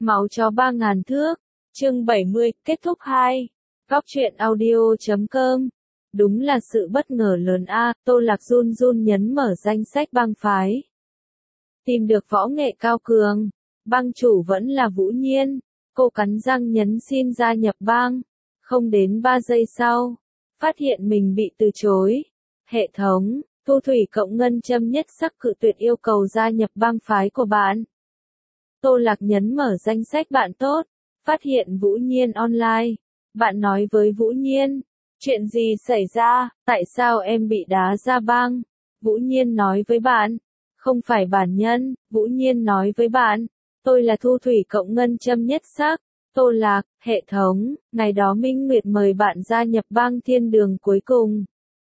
Máu chó 3.000 thước, chương 70, kết thúc 2. Góc truyện audio.com. Đúng là sự bất ngờ lớn a. Tô Lạc run run nhấn mở danh sách bang phái. Tìm được võ nghệ cao cường, bang chủ vẫn là Vũ Nhiên. Cô cắn răng nhấn xin gia nhập bang. Không đến 3 giây sau, phát hiện mình bị từ chối. Hệ thống, Thu Thủy Cộng Ngân Châm nhất sắc cự tuyệt yêu cầu gia nhập bang phái của bạn. Tô Lạc nhấn mở danh sách bạn tốt, phát hiện Vũ Nhiên online. Bạn nói với Vũ Nhiên, chuyện gì xảy ra, tại sao em bị đá ra bang? Vũ Nhiên nói với bạn, không phải bản nhân. Vũ Nhiên nói với bạn, tôi là Thu Thủy Cộng Ngân Châm nhất sắc. Tô Lạc, hệ thống, ngày đó Minh Nguyệt mời bạn gia nhập bang thiên đường cuối cùng.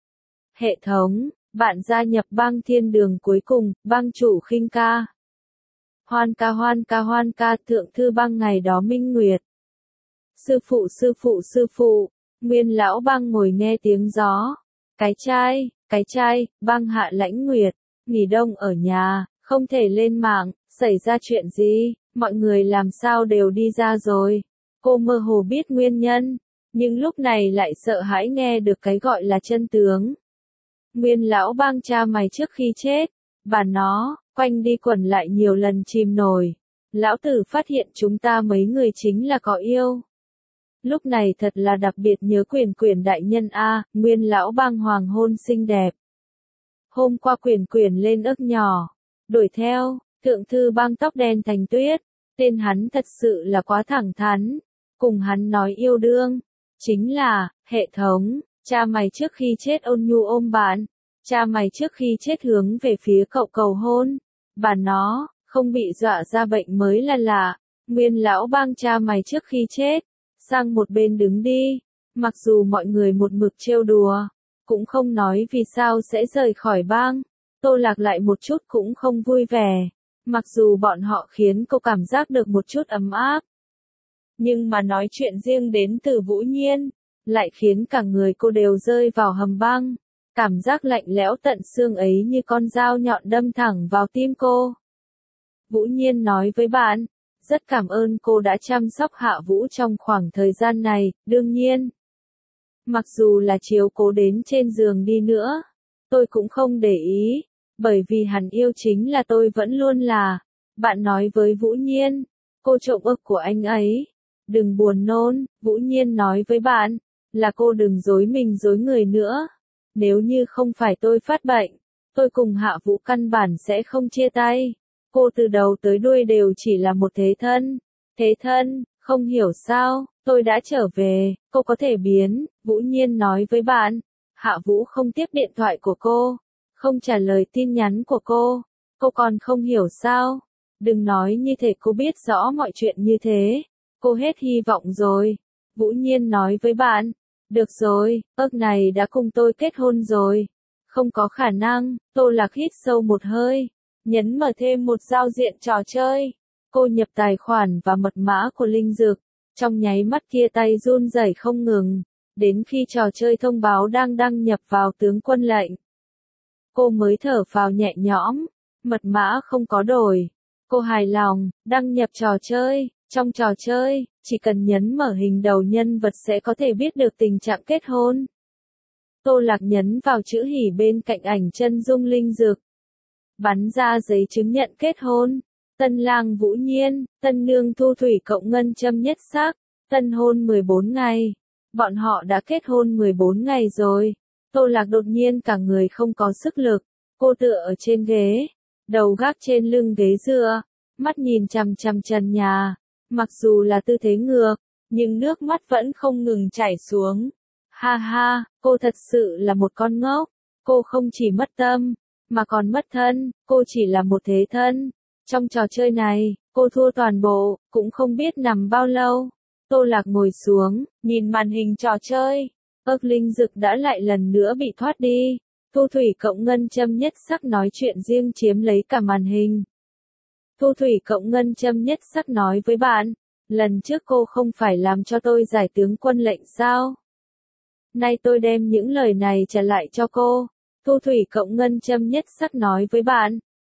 Hệ thống, bạn gia nhập bang thiên đường cuối cùng, bang chủ Khinh ca. Hoan ca, thượng thư bang ngày đó Minh Nguyệt. Sư phụ, Nguyên lão bang ngồi nghe tiếng gió. Cái trai, bang Hạ Lãnh Nguyệt, nghỉ đông ở nhà, không thể lên mạng, xảy ra chuyện gì, mọi người làm sao đều đi ra rồi. Cô mơ hồ biết nguyên nhân, nhưng lúc này lại sợ hãi nghe được cái gọi là chân tướng. Nguyên lão bang cha mày trước khi chết, bà nó, quanh đi quẩn lại nhiều lần chìm nổi. Lão tử phát hiện chúng ta mấy người chính là có yêu. Lúc này thật là đặc biệt nhớ Quyển đại nhân a. Nguyên lão bang hoàng hôn xinh đẹp. Hôm qua Quyển lên ức nhỏ, đuổi theo, thượng thư bang tóc đen thành tuyết. Tên hắn thật sự là quá thẳng thắn. Cùng hắn nói yêu đương, chính là, hệ thống, cha mày trước khi chết ôn nhu ôm bạn. Cha mày trước khi chết hướng về phía cậu cầu hôn. Bà nó, không bị dọa ra bệnh mới là lạ. Nguyên lão bang cha mày trước khi chết, sang một bên đứng đi. Mặc dù mọi người một mực trêu đùa, cũng không nói vì sao sẽ rời khỏi bang. Tô Lạc lại một chút cũng không vui vẻ. Mặc dù bọn họ khiến cô cảm giác được một chút ấm áp. Nhưng mà nói chuyện riêng đến từ Vũ Nhiên, lại khiến cả người cô đều rơi vào hầm băng. Cảm giác lạnh lẽo tận xương ấy như con dao nhọn đâm thẳng vào tim cô. Vũ Nhiên nói với bạn, rất cảm ơn cô đã chăm sóc Hạ Vũ trong khoảng thời gian này, đương nhiên. Mặc dù là chiếu cố đến trên giường đi nữa, tôi cũng không để ý, bởi vì hắn yêu chính là tôi vẫn luôn là. Bạn nói với Vũ Nhiên, cô trộm ức của anh ấy. Đừng buồn nôn, Vũ Nhiên nói với bạn, là cô đừng dối mình dối người nữa. Nếu như không phải tôi phát bệnh, tôi cùng Hạ Vũ căn bản sẽ không chia tay. Cô từ đầu tới đuôi đều chỉ là một thế thân. Thế thân, không hiểu sao, tôi đã trở về, cô có thể biến. Vũ Nhiên nói với bạn, Hạ Vũ không tiếp điện thoại của cô, không trả lời tin nhắn của cô còn không hiểu sao. Đừng nói như thể cô biết rõ mọi chuyện như thế. Cô hết hy vọng rồi. Vũ Nhiên nói với bạn, được rồi, ước này đã cùng tôi kết hôn rồi. Không có khả năng. Tô Lạc hít sâu một hơi, nhấn mở thêm một giao diện trò chơi. Cô nhập tài khoản và mật mã của Linh Dược. Trong nháy mắt kia tay run rẩy không ngừng, đến khi trò chơi thông báo đang đăng nhập vào tướng quân lệnh. Cô mới thở phào nhẹ nhõm, mật mã không có đổi. Cô hài lòng, đăng nhập trò chơi. Trong trò chơi, chỉ cần nhấn mở hình đầu nhân vật sẽ có thể biết được tình trạng kết hôn. Tô Lạc nhấn vào chữ hỉ bên cạnh ảnh chân dung Linh Dược. Bắn ra giấy chứng nhận kết hôn. Tân lang Vũ Nhiên, tân nương Thu Thủy Cộng Ngân Châm nhất sắc. Tân hôn 14 ngày. Bọn họ đã kết hôn 14 ngày rồi. Tô Lạc đột nhiên cả người không có sức lực. Cô tựa ở trên ghế, đầu gác trên lưng ghế dựa, mắt nhìn chằm chằm trần nhà. Mặc dù là tư thế ngược, nhưng nước mắt vẫn không ngừng chảy xuống. Ha ha, cô thật sự là một con ngốc. Cô không chỉ mất tâm, mà còn mất thân. Cô chỉ là một thế thân. Trong trò chơi này, cô thua toàn bộ, cũng không biết nằm bao lâu. Tô Lạc ngồi xuống, nhìn màn hình trò chơi. Ước Linh Dực đã lại lần nữa bị thoát đi. Thu Thủy Cộng Ngân Châm nhất sắc nói chuyện riêng chiếm lấy cả màn hình. Thu Thủy Cộng Ngân Châm nhất sắc nói với bạn, lần trước cô không phải làm cho tôi giải tướng quân lệnh sao? Nay tôi đem những lời này trả lại cho cô. Thu Thủy Cộng Ngân Châm nhất sắc nói với bạn,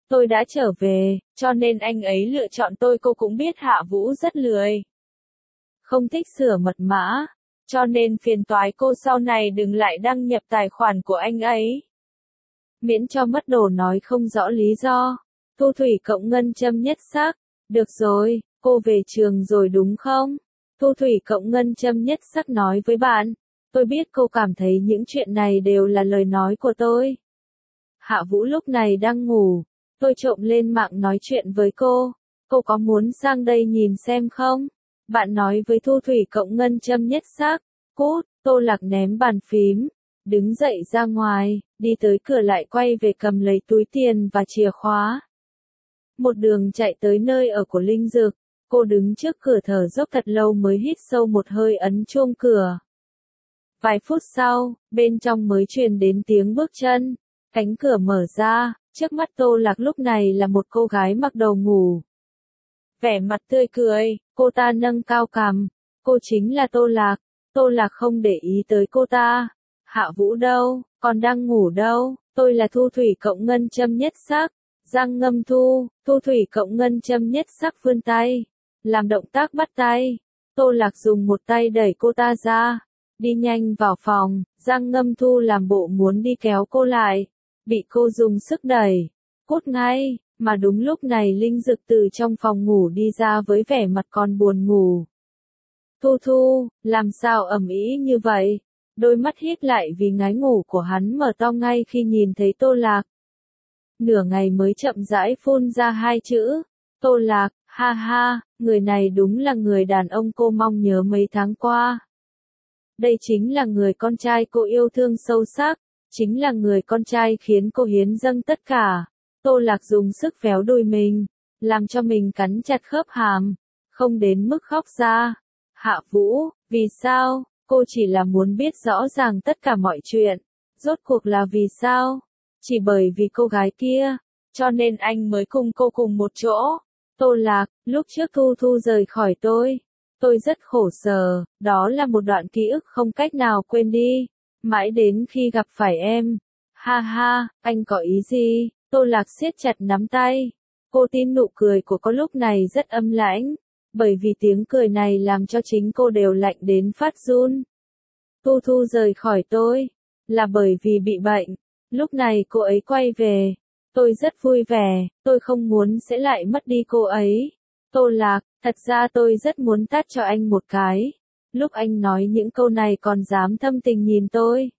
Tôi đã trở về, cho nên anh ấy lựa chọn tôi. Cô cũng biết Hạ Vũ rất lười. Không thích sửa mật mã. Cho nên phiền toái cô sau này đừng lại đăng nhập tài khoản của anh ấy. Miễn cho mất đồ nói không rõ lý do. Thu thủy cộng ngân châm nhất sắc. Được rồi, cô về trường rồi đúng không? Thu thủy cộng ngân châm nhất sắc nói với bạn. Tôi biết cô cảm thấy những chuyện này đều là lời nói của tôi. Hạ Vũ lúc này đang ngủ. Tôi trộm lên mạng nói chuyện với cô. Cô có muốn sang đây nhìn xem không? Bạn nói với Thu thủy cộng ngân châm nhất sắc. Cút, Tô Lạc ném bàn phím. Đứng dậy ra ngoài, đi tới cửa lại quay về cầm lấy túi tiền và chìa khóa. Một đường chạy tới nơi ở của Linh Dực. Cô đứng trước cửa thở dốc thật lâu mới hít sâu một hơi ấn chuông cửa. Vài phút sau, bên trong mới truyền đến tiếng bước chân. Cánh cửa mở ra, trước mắt Tô Lạc lúc này là một cô gái mặc đồ ngủ. Vẻ mặt tươi cười, cô ta nâng cao cằm. Cô chính là Tô Lạc. Tô Lạc không để ý tới cô ta. Hạ Vũ đâu, còn đang ngủ đâu, tôi là Thu thủy cộng ngân châm nhất sắc. Giang Ngâm Thu, Thu thủy cộng ngân châm nhất sắc vươn tay. Làm động tác bắt tay. Tô Lạc dùng một tay đẩy cô ta ra. Đi nhanh vào phòng, Giang Ngâm Thu làm bộ muốn đi kéo cô lại. Bị cô dùng sức đẩy. Cút ngay, mà đúng lúc này Linh Dực từ trong phòng ngủ đi ra với vẻ mặt còn buồn ngủ. Thu Thu, làm sao ầm ĩ như vậy? Đôi mắt híp lại vì ngái ngủ của hắn mở to ngay khi nhìn thấy Tô Lạc. Nửa ngày mới chậm rãi phun ra hai chữ. Tô Lạc, ha ha, người này đúng là người đàn ông cô mong nhớ mấy tháng qua. Đây chính là người con trai cô yêu thương sâu sắc, chính là người con trai khiến cô hiến dâng tất cả. Tô Lạc dùng sức véo đùi mình, làm cho mình cắn chặt khớp hàm, không đến mức khóc ra. Hạ Vũ, vì sao? Cô chỉ là muốn biết rõ ràng tất cả mọi chuyện. Rốt cuộc là vì sao? Chỉ bởi vì cô gái kia, cho nên anh mới cùng cô cùng một chỗ. Tô Lạc, lúc trước Thu Thu rời khỏi tôi rất khổ sở, đó là một đoạn ký ức không cách nào quên đi. Mãi đến khi gặp phải em. Ha ha, anh có ý gì? Tô Lạc siết chặt nắm tay. Cô tin nụ cười của cô lúc này rất âm lãnh, bởi vì tiếng cười này làm cho chính cô đều lạnh đến phát run. Thu Thu rời khỏi tôi, là bởi vì bị bệnh. Lúc này cô ấy quay về. Tôi rất vui vẻ, tôi không muốn sẽ lại mất đi cô ấy. Tô Lạc, thật ra tôi rất muốn tát cho anh một cái. Lúc anh nói những câu này còn dám thâm tình nhìn tôi.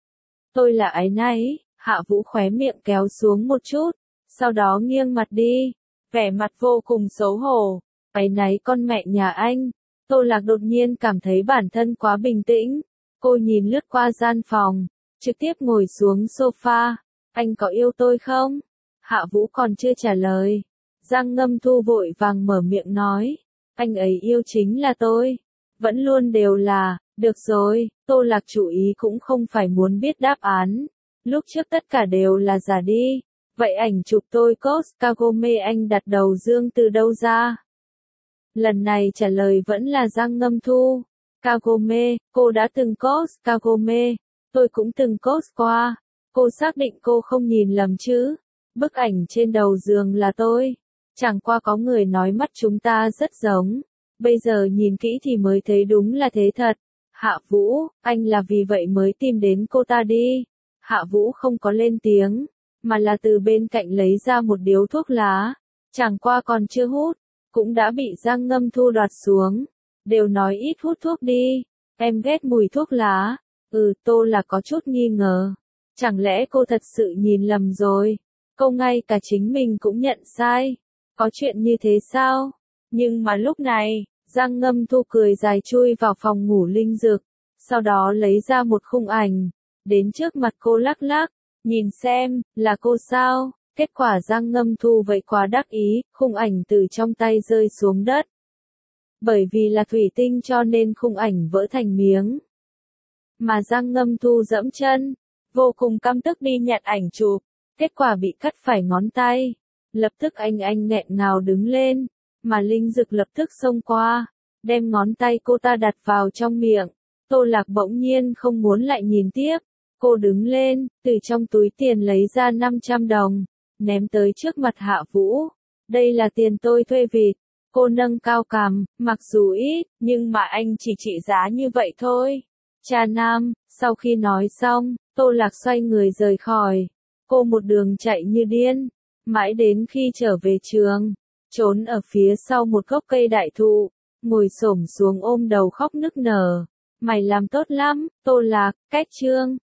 Tôi là áy náy. Hạ Vũ khóe miệng kéo xuống một chút, sau đó nghiêng mặt đi, vẻ mặt vô cùng xấu hổ. Áy náy con mẹ nhà anh. Tô Lạc đột nhiên cảm thấy bản thân quá bình tĩnh. Cô nhìn lướt qua gian phòng, trực tiếp ngồi xuống sofa. Anh có yêu tôi không? Hạ Vũ còn chưa trả lời. Giang Ngâm Thu vội vàng mở miệng nói. Anh ấy yêu chính là tôi. Vẫn luôn đều là. Được rồi, Tô Lạc chủ ý cũng không phải muốn biết đáp án. Lúc trước tất cả đều là giả đi. Vậy ảnh chụp tôi cos Kagome anh đặt đầu dương từ đâu ra? Lần này trả lời vẫn là Giang Ngâm Thu. Kagome, cô đã từng cos Kagome. Tôi cũng từng cos qua. Cô xác định cô không nhìn lầm chứ? Bức ảnh trên đầu giường là tôi. Chẳng qua có người nói mắt chúng ta rất giống. Bây giờ nhìn kỹ thì mới thấy đúng là thế thật. Hạ Vũ, anh là vì vậy mới tìm đến cô ta đi. Hạ Vũ không có lên tiếng, mà là từ bên cạnh lấy ra một điếu thuốc lá. Chẳng qua còn chưa hút, cũng đã bị Giang Ngâm Thu đoạt xuống. Đều nói ít hút thuốc đi, em ghét mùi thuốc lá. Tô là có chút nghi ngờ. Chẳng lẽ cô thật sự nhìn lầm rồi? Cô ngay cả chính mình cũng nhận sai. Có chuyện như thế sao? Nhưng mà lúc này, Giang Ngâm Thu cười dài chui vào phòng ngủ Linh Dực. Sau đó lấy ra một khung ảnh. Đến trước mặt cô lắc lắc. Nhìn xem, là cô sao? Kết quả Giang Ngâm Thu vậy quá đắc ý, khung ảnh từ trong tay rơi xuống đất. Bởi vì là thủy tinh cho nên khung ảnh vỡ thành miếng. Mà Giang Ngâm Thu dẫm chân, vô cùng căm tức đi nhặt ảnh chụp. Kết quả bị cắt phải ngón tay. Lập tức anh nghẹn ngào đứng lên, mà Linh Dực lập tức xông qua, đem ngón tay cô ta đặt vào trong miệng. Tô Lạc bỗng nhiên không muốn lại nhìn tiếp. Cô đứng lên, từ trong túi tiền lấy ra 500 đồng. ném tới trước mặt Hạ Vũ. Đây là tiền tôi thuê vịt. Cô nâng cao cằm, mặc dù ít, nhưng mà anh chỉ trị giá như vậy thôi. Cha nam, sau khi nói xong, Tô Lạc xoay người rời khỏi. Cô một đường chạy như điên, mãi đến khi trở về trường, trốn ở phía sau một gốc cây đại thụ, ngồi xổm xuống ôm đầu khóc nức nở. Mày làm tốt lắm, Tô Lạc, cách chương.